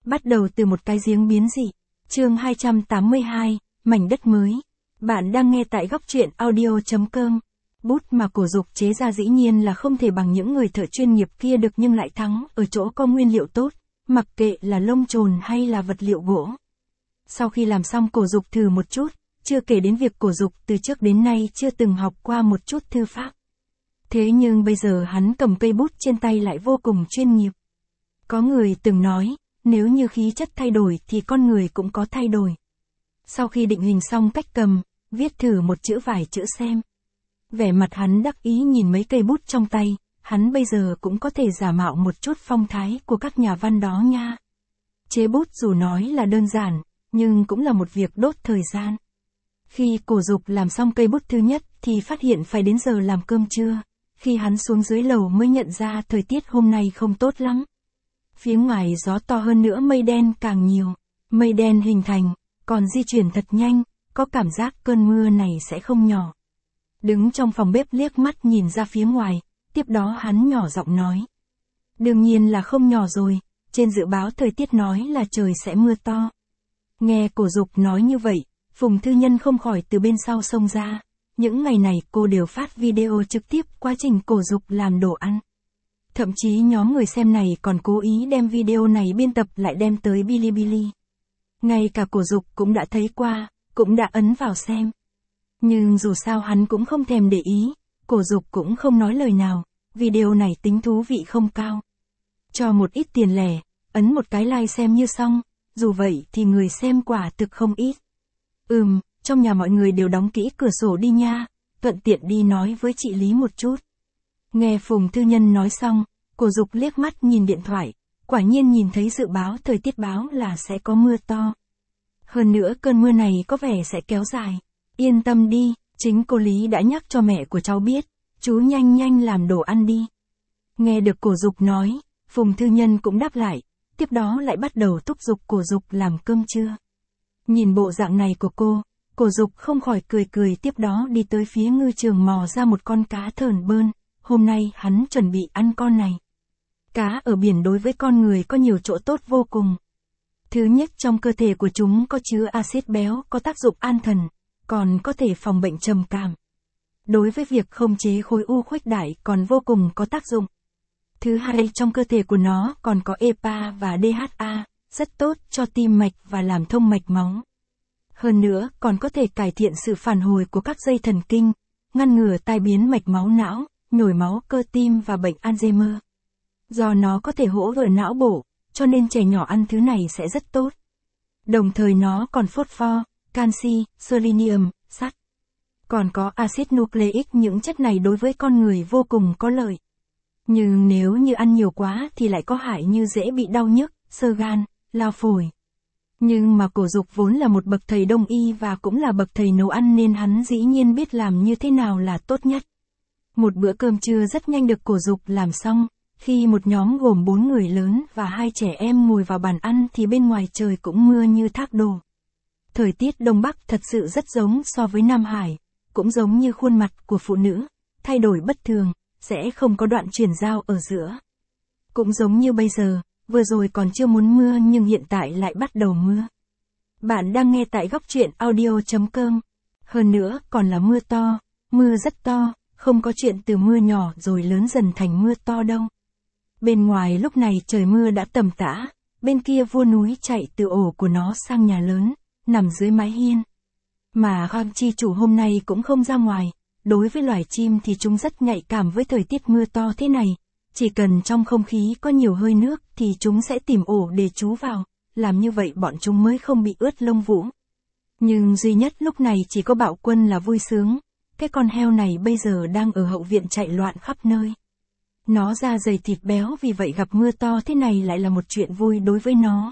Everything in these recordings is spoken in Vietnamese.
Bắt đầu từ một cái giếng biến dị. Chương 282, mảnh đất mới. Bạn đang nghe tại góc truyện audio.com. Bút mà Cổ Dục chế ra dĩ nhiên là không thể bằng những người thợ chuyên nghiệp kia được, nhưng lại thắng ở chỗ có nguyên liệu tốt, mặc kệ là lông chồn hay là vật liệu gỗ. Sau khi làm xong, Cổ Dục thử một chút, chưa kể đến việc Cổ Dục từ trước đến nay chưa từng học qua một chút thư pháp. Thế nhưng bây giờ hắn cầm cây bút trên tay lại vô cùng chuyên nghiệp. Có người từng nói, nếu như khí chất thay đổi thì con người cũng có thay đổi. Sau khi định hình xong cách cầm, viết thử một chữ vài chữ xem. Vẻ mặt hắn đắc ý nhìn mấy cây bút trong tay, hắn bây giờ cũng có thể giả mạo một chút phong thái của các nhà văn đó nha. Chế bút dù nói là đơn giản, nhưng cũng là một việc đốt thời gian. Khi Cổ Dục làm xong cây bút thứ nhất thì phát hiện phải đến giờ làm cơm trưa. Khi hắn xuống dưới lầu mới nhận ra thời tiết hôm nay không tốt lắm. Phía ngoài gió to, hơn nữa mây đen càng nhiều. Mây đen hình thành, còn di chuyển thật nhanh, có cảm giác cơn mưa này sẽ không nhỏ. Đứng trong phòng bếp liếc mắt nhìn ra phía ngoài, tiếp đó hắn nhỏ giọng nói. Đương nhiên là không nhỏ rồi, trên dự báo thời tiết nói là trời sẽ mưa to. Nghe Cổ Dục nói như vậy, Phùng Thư Nhân không khỏi từ bên sau xông ra. Những ngày này cô đều phát video trực tiếp quá trình Cổ Dục làm đồ ăn. Thậm chí nhóm người xem này còn cố ý đem video này biên tập lại đem tới Bilibili. Ngay cả Cổ Dục cũng đã thấy qua, cũng đã ấn vào xem. Nhưng dù sao hắn cũng không thèm để ý, Cổ Dục cũng không nói lời nào, video này tính thú vị không cao. Cho một ít tiền lẻ, ấn một cái like xem như xong, dù vậy thì người xem quả thực không ít. Trong nhà mọi người đều đóng kỹ cửa sổ đi nha, thuận tiện đi nói với chị Lý một chút. Nghe Phùng Thư Nhân nói xong, Cổ Dục liếc mắt nhìn điện thoại, quả nhiên nhìn thấy dự báo thời tiết báo là sẽ có mưa to. Hơn nữa cơn mưa này có vẻ sẽ kéo dài. Yên tâm đi, chính cô Lý đã nhắc cho mẹ của cháu biết, chú nhanh nhanh làm đồ ăn đi. Nghe được Cổ Dục nói, Phùng Thư Nhân cũng đáp lại, tiếp đó lại bắt đầu thúc giục Cổ Dục làm cơm trưa. Nhìn bộ dạng này của cô, Cổ Dục không khỏi cười, tiếp đó đi tới phía ngư trường mò ra một con cá thờn bơn, hôm nay hắn chuẩn bị ăn con này. Cá ở biển đối với con người có nhiều chỗ tốt vô cùng. Thứ nhất, trong cơ thể của chúng có chứa axit béo có tác dụng an thần, còn có thể phòng bệnh trầm cảm. Đối với việc khống chế khối u khuếch đại còn vô cùng có tác dụng. Thứ hai, trong cơ thể của nó còn có EPA và DHA, rất tốt cho tim mạch và làm thông mạch máu. Hơn nữa, còn có thể cải thiện sự phản hồi của các dây thần kinh, ngăn ngừa tai biến mạch máu não, nhồi máu cơ tim và bệnh Alzheimer. Do nó có thể hỗ trợ não bộ, cho nên trẻ nhỏ ăn thứ này sẽ rất tốt. Đồng thời nó còn phosphor, canxi, selenium, sắt. Còn có axit nucleic, những chất này đối với con người vô cùng có lợi. Nhưng nếu như ăn nhiều quá thì lại có hại như dễ bị đau nhức, xơ gan, lao phổi. Nhưng mà Cổ Dục vốn là một bậc thầy đông y và cũng là bậc thầy nấu ăn nên hắn dĩ nhiên biết làm như thế nào là tốt nhất. Một bữa cơm trưa rất nhanh được Cổ Dục làm xong. Khi một nhóm gồm 4 người lớn và 2 trẻ em ngồi vào bàn ăn thì bên ngoài trời cũng mưa như thác đổ. Thời tiết Đông Bắc thật sự rất giống so với Nam Hải, cũng giống như khuôn mặt của phụ nữ, thay đổi bất thường, sẽ không có đoạn chuyển giao ở giữa. Cũng giống như bây giờ, vừa rồi còn chưa muốn mưa nhưng hiện tại lại bắt đầu mưa. Bạn đang nghe tại góc truyện audio.com. Hơn nữa còn là mưa to, mưa rất to, không có chuyện từ mưa nhỏ rồi lớn dần thành mưa to đâu. Bên ngoài lúc này trời mưa đã tầm tã, bên kia vua núi chạy từ ổ của nó sang nhà lớn, nằm dưới mái hiên. Mà Khang chi chủ hôm nay cũng không ra ngoài, đối với loài chim thì chúng rất nhạy cảm với thời tiết mưa to thế này. Chỉ cần trong không khí có nhiều hơi nước thì chúng sẽ tìm ổ để trú vào, làm như vậy bọn chúng mới không bị ướt lông vũ. Nhưng duy nhất lúc này chỉ có Bạo Quân là vui sướng, cái con heo này bây giờ đang ở hậu viện chạy loạn khắp nơi. Nó da dày thịt béo, vì vậy gặp mưa to thế này lại là một chuyện vui đối với nó.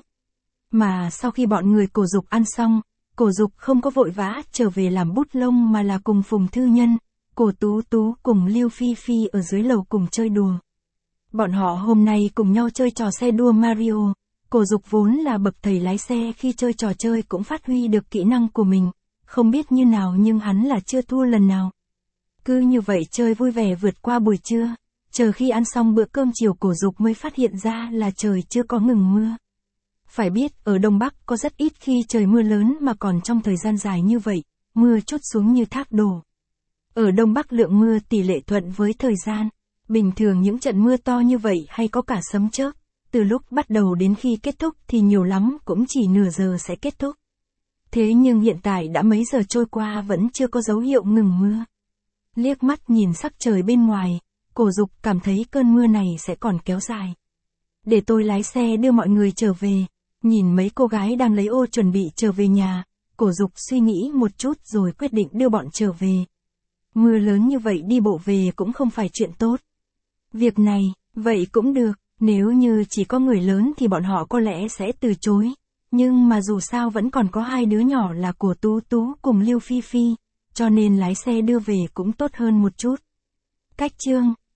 Mà sau khi bọn người Cổ Dục ăn xong, Cổ Dục không có vội vã trở về làm bút lông mà là cùng Phùng Thư Nhân, Cổ Tú Tú cùng Lưu Phi Phi ở dưới lầu cùng chơi đùa. Bọn họ hôm nay cùng nhau chơi trò xe đua Mario. Cổ Dục vốn là bậc thầy lái xe, khi chơi trò chơi cũng phát huy được kỹ năng của mình. Không biết như nào nhưng hắn là chưa thua lần nào. Cứ như vậy chơi vui vẻ vượt qua buổi trưa. Chờ khi ăn xong bữa cơm chiều Cổ Dục mới phát hiện ra là trời chưa có ngừng mưa. Phải biết, ở Đông Bắc có rất ít khi trời mưa lớn mà còn trong thời gian dài như vậy, mưa trút xuống như thác đổ. Ở Đông Bắc lượng mưa tỷ lệ thuận với thời gian. Bình thường những trận mưa to như vậy hay có cả sấm chớp, từ lúc bắt đầu đến khi kết thúc thì nhiều lắm cũng chỉ nửa giờ sẽ kết thúc. Thế nhưng hiện tại đã mấy giờ trôi qua vẫn chưa có dấu hiệu ngừng mưa. Liếc mắt nhìn sắc trời bên ngoài, Cổ Dục cảm thấy cơn mưa này sẽ còn kéo dài. Để tôi lái xe đưa mọi người trở về. Nhìn mấy cô gái đang lấy ô chuẩn bị trở về nhà, Cổ Dục suy nghĩ một chút rồi quyết định đưa bọn trở về. Mưa lớn như vậy đi bộ về cũng không phải chuyện tốt. Việc này, vậy cũng được, nếu như chỉ có người lớn thì bọn họ có lẽ sẽ từ chối. Nhưng mà dù sao vẫn còn có hai đứa nhỏ là của Tú Tú cùng Lưu Phi Phi, cho nên lái xe đưa về cũng tốt hơn một chút. Cách chương